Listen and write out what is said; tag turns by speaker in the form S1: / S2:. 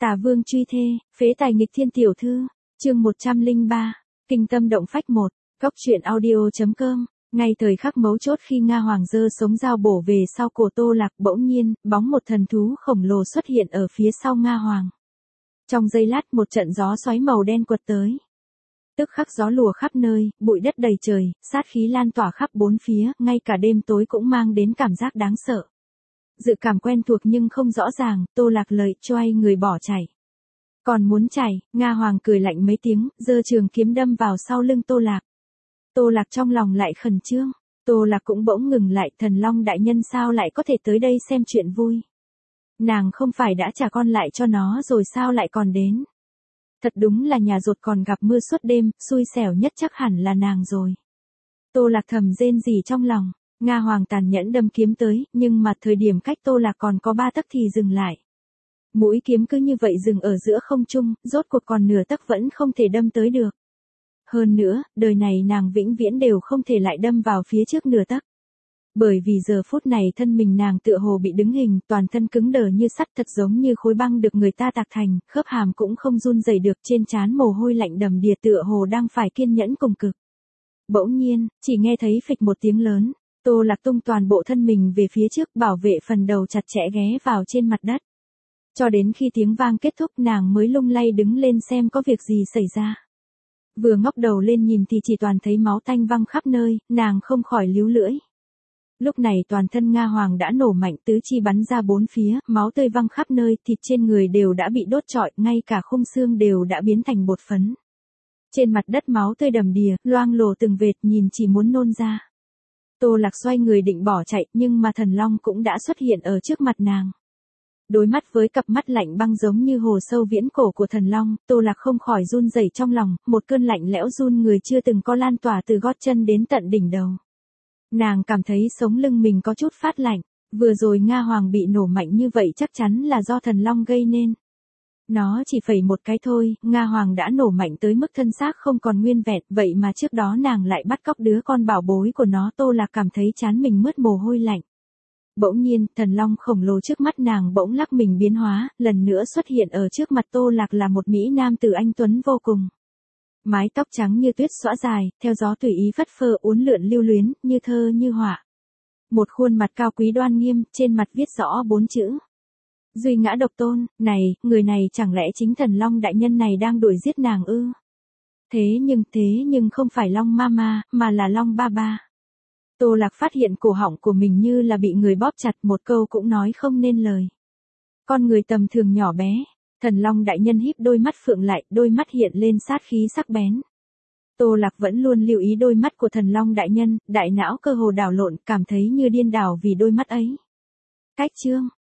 S1: Tả Vương truy thê, phế tài nghịch thiên tiểu thư, chương 103, kinh tâm động phách 1, góc truyện audio.com. Ngay thời khắc mấu chốt khi Nga Hoàng giơ sống dao bổ về sau cổ Tô Lạc, bỗng nhiên, bóng một thần thú khổng lồ xuất hiện ở phía sau Nga Hoàng. Trong giây lát một trận gió xoáy màu đen quật tới. Tức khắc gió lùa khắp nơi, bụi đất đầy trời, sát khí lan tỏa khắp bốn phía, ngay cả đêm tối cũng mang đến cảm giác đáng sợ. Dự cảm quen thuộc nhưng không rõ ràng, Tô Lạc lợi choay người bỏ chạy. Còn muốn chạy, Nga Hoàng cười lạnh mấy tiếng, giơ trường kiếm đâm vào sau lưng Tô Lạc. Tô Lạc trong lòng lại khẩn trương, Tô Lạc cũng bỗng ngừng lại, Thần Long đại nhân sao lại có thể tới đây xem chuyện vui. Nàng không phải đã trả con lại cho nó rồi sao lại còn đến. Thật đúng là nhà rột còn gặp mưa suốt đêm, xui xẻo nhất chắc hẳn là nàng rồi. Tô Lạc thầm rên rỉ trong lòng, Nga Hoàng tàn nhẫn đâm kiếm tới, nhưng mà thời điểm cách Tô Lạc còn có 3 tấc thì dừng lại. Mũi kiếm cứ như vậy dừng ở giữa không trung, rốt cuộc còn nửa tấc vẫn không thể đâm tới được. Hơn nữa, đời này nàng vĩnh viễn đều không thể lại đâm vào phía trước nửa tấc. Bởi vì giờ phút này thân mình nàng tựa hồ bị đứng hình, toàn thân cứng đờ như sắt, thật giống như khối băng được người ta tạc thành, khớp hàm cũng không run rẩy được, trên trán mồ hôi lạnh đầm đìa, tựa hồ đang phải kiên nhẫn cùng cực. Bỗng nhiên, chỉ nghe thấy phịch một tiếng lớn, Tô Lạc tung toàn bộ thân mình về phía trước, bảo vệ phần đầu chặt chẽ ghé vào trên mặt đất. Cho đến khi tiếng vang kết thúc nàng mới lung lay đứng lên xem có việc gì xảy ra. Vừa ngóc đầu lên nhìn thì chỉ toàn thấy máu tanh văng khắp nơi, nàng không khỏi líu lưỡi. Lúc này toàn thân Nga Hoàng đã nổ mạnh, tứ chi bắn ra bốn phía, máu tươi văng khắp nơi, thịt trên người đều đã bị đốt trọi, ngay cả khung xương đều đã biến thành bột phấn. Trên mặt đất máu tươi đầm đìa, loang lổ từng vệt, nhìn chỉ muốn nôn ra. Tô Lạc xoay người định bỏ chạy, nhưng mà Thần Long cũng đã xuất hiện ở trước mặt nàng. Đối mắt với cặp mắt lạnh băng giống như hồ sâu viễn cổ của Thần Long, Tô Lạc không khỏi run rẩy trong lòng, một cơn lạnh lẽo run người chưa từng có lan tỏa từ gót chân đến tận đỉnh đầu. Nàng cảm thấy sống lưng mình có chút phát lạnh, vừa rồi Nga Hoàng bị nổ mạnh như vậy chắc chắn là do Thần Long gây nên. Nó chỉ phẩy một cái thôi, Nga Hoàng đã nổ mạnh tới mức thân xác không còn nguyên vẹn, vậy mà trước đó nàng lại bắt cóc đứa con bảo bối của nó. Tô Lạc cảm thấy trán mình mướt mồ hôi lạnh. Bỗng nhiên, Thần Long khổng lồ trước mắt nàng bỗng lắc mình biến hóa, lần nữa xuất hiện ở trước mặt Tô Lạc là một mỹ nam tử anh tuấn vô cùng. Mái tóc trắng như tuyết xõa dài, theo gió tùy ý phất phơ uốn lượn lưu luyến, như thơ như họa. Một khuôn mặt cao quý đoan nghiêm, trên mặt viết rõ 4 chữ. Duy ngã độc tôn. Này, người này chẳng lẽ chính Thần Long đại nhân này đang đuổi giết nàng ư? Thế nhưng không phải Long Mama, mà là Long Baba. Tô Lạc phát hiện cổ họng của mình như là bị người bóp chặt, một câu cũng nói không nên lời. Con người tầm thường nhỏ bé, Thần Long đại nhân híp đôi mắt phượng lại, đôi mắt hiện lên sát khí sắc bén. Tô Lạc vẫn luôn lưu ý đôi mắt của Thần Long đại nhân, đại não cơ hồ đảo lộn, cảm thấy như điên đảo vì đôi mắt ấy. Cách chương,